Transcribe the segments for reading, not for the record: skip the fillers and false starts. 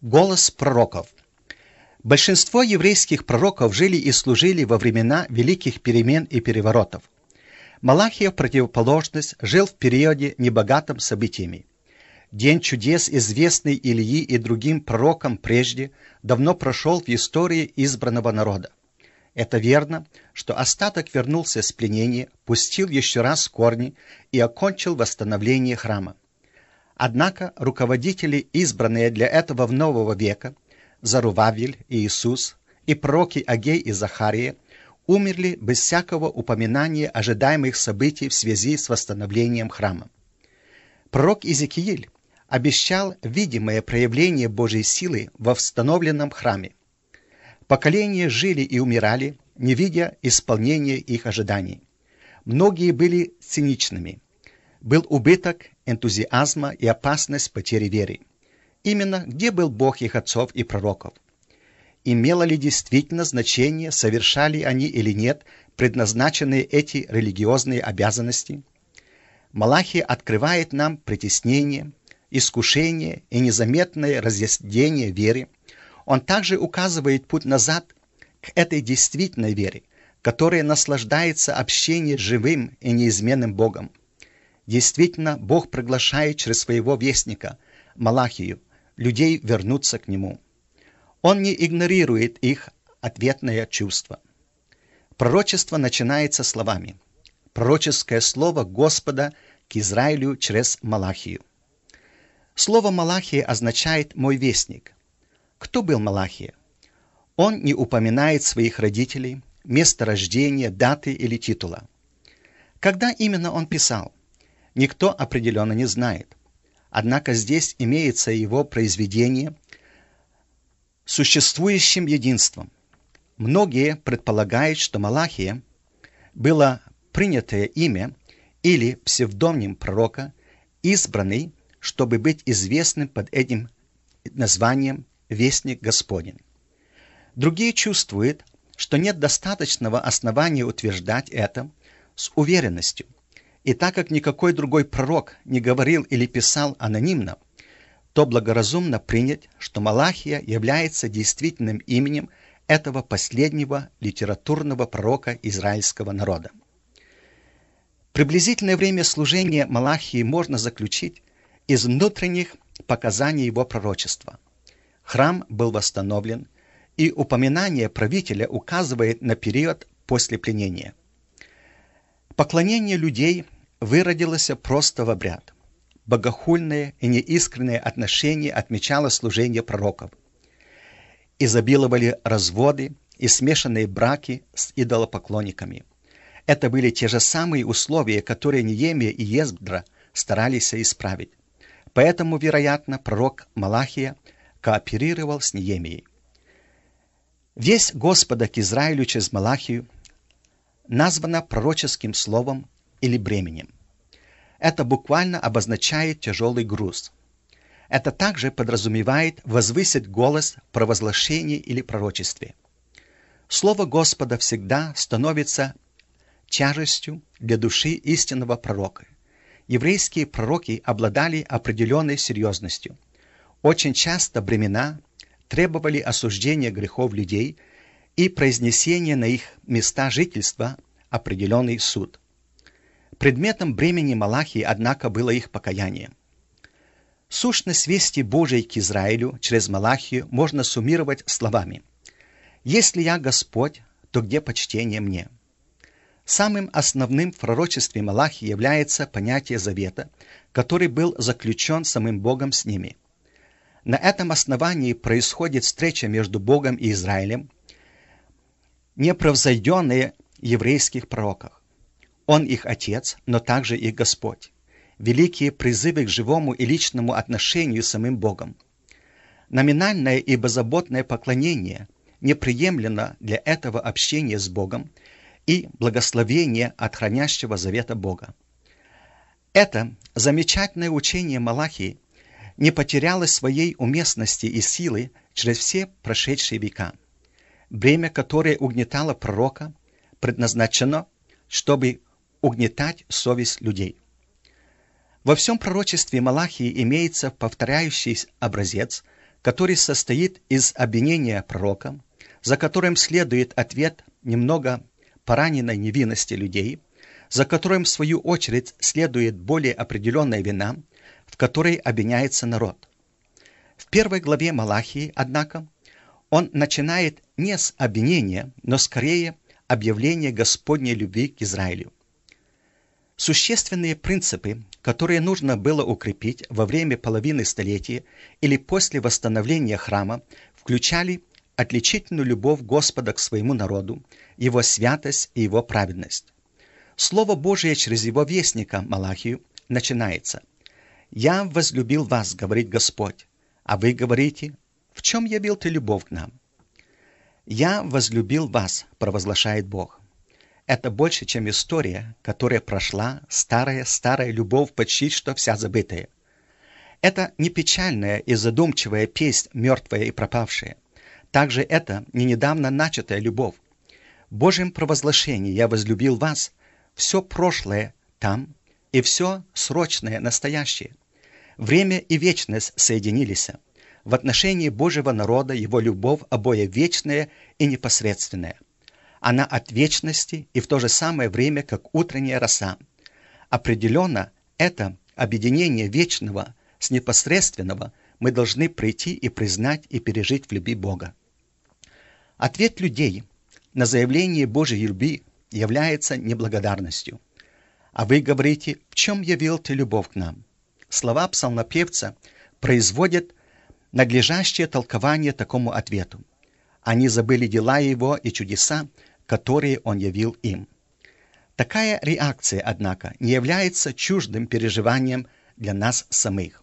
Голос пророков. Большинство еврейских пророков жили и служили во времена великих перемен и переворотов. Малахия, в противоположность, жил в периоде, небогатым событиями. День чудес, известный Илии и другим пророкам прежде, давно прошел в истории избранного народа. Это верно, что остаток вернулся с пленения, пустил еще раз корни и окончил восстановление храма. Однако руководители, избранные для этого в нового века, Зарувавель и Иисус, и пророки Агей и Захария, умерли без всякого упоминания ожидаемых событий в связи с восстановлением храма. Пророк Иезекииль обещал видимое проявление Божьей силы во восстановленном храме. Поколения жили и умирали, не видя исполнения их ожиданий. Многие были циничными. Был убыток энтузиазма и опасность потери веры. Именно где был Бог их отцов и пророков? Имело ли действительно значение, совершали они или нет предназначенные эти религиозные обязанности? Малахия открывает нам притеснение, искушение и незаметное разъяснение веры. Он также указывает путь назад к этой действительной вере, которая наслаждается общением с живым и неизменным Богом. Действительно, Бог приглашает через своего вестника, Малахию, людей вернуться к Нему. Он не игнорирует их ответное чувство. Пророчество начинается словами. Пророческое слово Господа к Израилю через Малахию. Слово Малахия означает «мой вестник». Кто был Малахия? Он не упоминает своих родителей, место рождения, даты или титула. Когда именно он писал? Никто определенно не знает. Однако здесь имеется его произведение с существующим единством. Многие предполагают, что Малахия было принятое имя или псевдоним пророка, избранный, чтобы быть известным под этим названием «Вестник Господень». Другие чувствуют, что нет достаточного основания утверждать это с уверенностью. И так как никакой другой пророк не говорил или писал анонимно, то благоразумно принять, что Малахия является действительным именем этого последнего литературного пророка израильского народа. Приблизительное время служения Малахии можно заключить из внутренних показаний его пророчества. Храм был восстановлен, и упоминание правителя указывает на период после пленения. Поклонение людей выродилось просто в обряд. Богохульное и неискреннее отношение отмечало служение пророков. Изобиловали разводы и смешанные браки с идолопоклонниками. Это были те же самые условия, которые Неемия и Ездра старались исправить. Поэтому, вероятно, пророк Малахия кооперировал с Неемией. Весть Господа к Израилю через Малахию названа пророческим словом или бременем. Это буквально обозначает тяжелый груз. Это также подразумевает возвысить голос в провозглашении или пророчестве. Слово Господа всегда становится тяжестью для души истинного пророка. Еврейские пророки обладали определенной серьезностью. Очень часто бремена требовали осуждения грехов людей и произнесения на их места жительства определенный суд. Предметом бремени Малахии, однако, было их покаяние. Сущность вести Божией к Израилю через Малахию можно суммировать словами: «Если я Господь, то где почтение мне?» Самым основным в пророчестве Малахии является понятие завета, который был заключен самим Богом с ними. На этом основании происходит встреча между Богом и Израилем, непревзойденная еврейских пророках. Он их Отец, но также их Господь. Великие призывы к живому и личному отношению с самим Богом. Номинальное и беззаботное поклонение неприемлемо для этого общения с Богом и благословение от хранящего завета Бога. Это замечательное учение Малахии не потеряло своей уместности и силы через все прошедшие века. Бремя, которое угнетало пророка, предназначено, чтобы угнетать совесть людей. Во всем пророчестве Малахии имеется повторяющийся образец, который состоит из обвинения пророка, за которым следует ответ немного пораненной невинности людей, за которым, в свою очередь, следует более определенная вина, в которой обвиняется народ. В первой главе Малахии, однако, он начинает не с обвинения, но скорее объявления Господней любви к Израилю. Существенные принципы, которые нужно было укрепить во время половины столетия или после восстановления храма, включали отличительную любовь Господа к своему народу, его святость и его праведность. Слово Божие через его вестника Малахию начинается: «Я возлюбил вас, говорит Господь, а вы говорите, в чем явил ты любовь к нам?» «Я возлюбил вас», провозглашает Бог. Это больше, чем история, которая прошла, старая любовь, почти что вся забытая. Это не печальная и задумчивая песнь, мертвая и пропавшая. Также это не недавно начатая любовь. В Божьем провозглашении «Я возлюбил вас» все прошлое там и все срочное настоящее. Время и вечность соединились. В отношении Божьего народа его любовь обоя вечная и непосредственная. Она от вечности и в то же самое время, как утренняя роса. Определенно, это объединение вечного с непосредственного мы должны прийти и признать и пережить в любви Бога. Ответ людей на заявление Божьей любви является неблагодарностью. А вы говорите, в чем явил ты любовь к нам? Слова псалмопевца производят надлежащее толкование такому ответу. Они забыли дела его и чудеса, которые он явил им. Такая реакция, однако, не является чуждым переживанием для нас самих.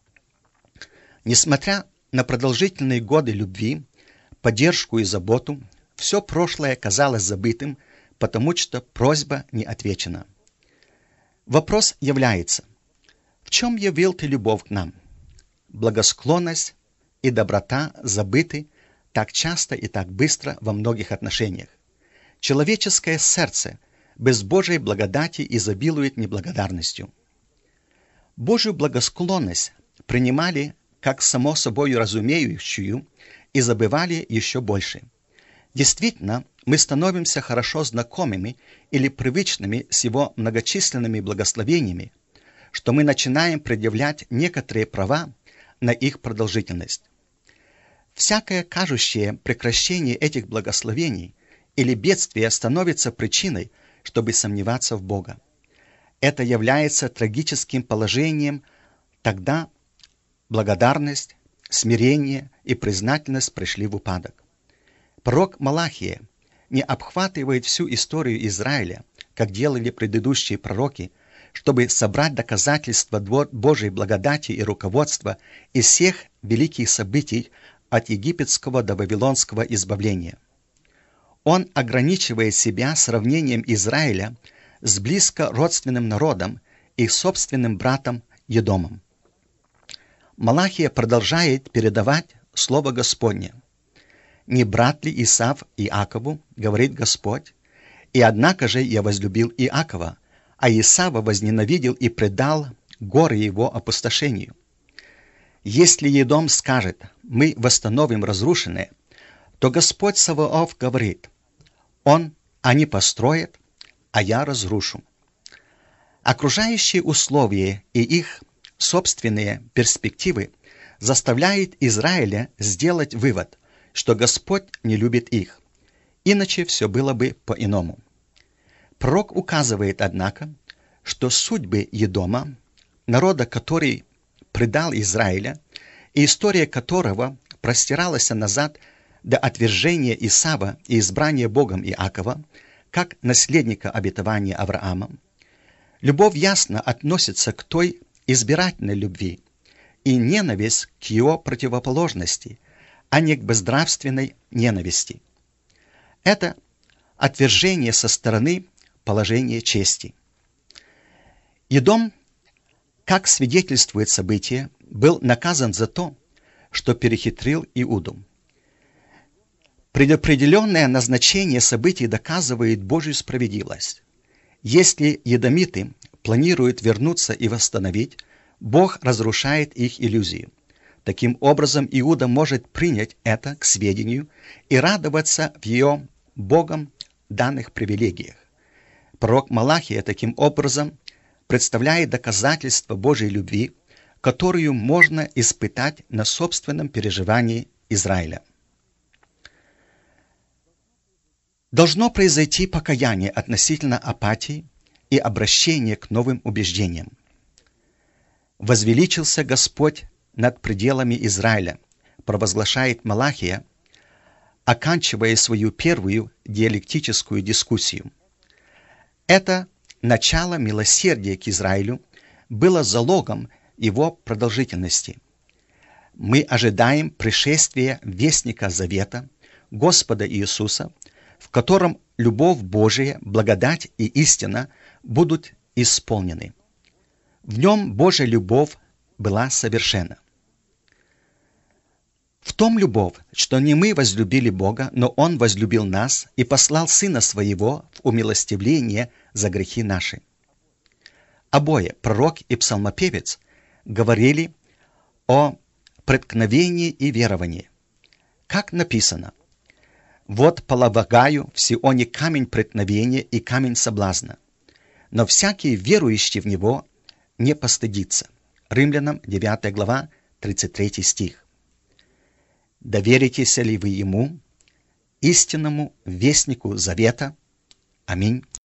Несмотря на продолжительные годы любви, поддержку и заботу, все прошлое казалось забытым, потому что просьба не отвечена. Вопрос является: в чем явил ты любовь к нам? Благосклонность и доброта забыты так часто и так быстро во многих отношениях. Человеческое сердце без Божьей благодати изобилует неблагодарностью. Божью благосклонность принимали как само собой разумеющую и забывали еще больше. Действительно, мы становимся хорошо знакомыми или привычными с его многочисленными благословениями, что мы начинаем предъявлять некоторые права на их продолжительность. Всякое кажущее прекращение этих благословений или бедствие становится причиной, чтобы сомневаться в Бога. Это является трагическим положением, тогда благодарность, смирение и признательность пришли в упадок. Пророк Малахия не обхватывает всю историю Израиля, как делали предыдущие пророки, чтобы собрать доказательства Божьей благодати и руководства из всех великих событий от египетского до вавилонского избавления. Он ограничивает себя сравнением Израиля с близко родственным народом и собственным братом Едомом. Малахия продолжает передавать Слово Господне. «Не брат ли Исав Иакову, говорит Господь, и однако же я возлюбил Иакова, а Исава возненавидел и предал горы его опустошению. Если Едом скажет, мы восстановим разрушенное, то Господь Саваоф говорит, они построят, а я разрушу». Окружающие условия и их собственные перспективы заставляют Израиля сделать вывод, что Господь не любит их, иначе все было бы по-иному. Пророк указывает, однако, что судьбы Едома, народа, который предал Израиля, и история которого простиралась назад до отвержения Исава и избрания Богом Иакова, как наследника обетования Авраама, любовь ясно относится к той избирательной любви и ненависть к его противоположности, а не к безнравственной ненависти. Это отвержение со стороны положения чести. Едом, как свидетельствует событие, был наказан за то, что перехитрил Иуду. Предопределенное назначение событий доказывает Божью справедливость. Если едомиты планируют вернуться и восстановить, Бог разрушает их иллюзию. Таким образом, Иуда может принять это к сведению и радоваться в ее Богом данных привилегиях. Пророк Малахия таким образом представляет доказательство Божьей любви, которую можно испытать на собственном переживании Израиля. Должно произойти покаяние относительно апатии и обращение к новым убеждениям. «Возвеличился Господь над пределами Израиля», провозглашает Малахия, оканчивая свою первую диалектическую дискуссию. Это начало милосердия к Израилю было залогом его продолжительности. Мы ожидаем пришествия Вестника Завета, Господа Иисуса, в котором любовь Божия, благодать и истина будут исполнены. В нем Божья любовь была совершенна. В том любовь, что не мы возлюбили Бога, но Он возлюбил нас и послал Сына Своего в умилостивление за грехи наши. Обои, пророк и псалмопевец, говорили о преткновении и веровании. Как написано: «Вот полагаю в Сионе камень преткновения и камень соблазна, но всякий верующий в него не постыдится». Римлянам 9 глава, 33 стих. Доверитесь ли вы Ему, истинному вестнику завета? Аминь.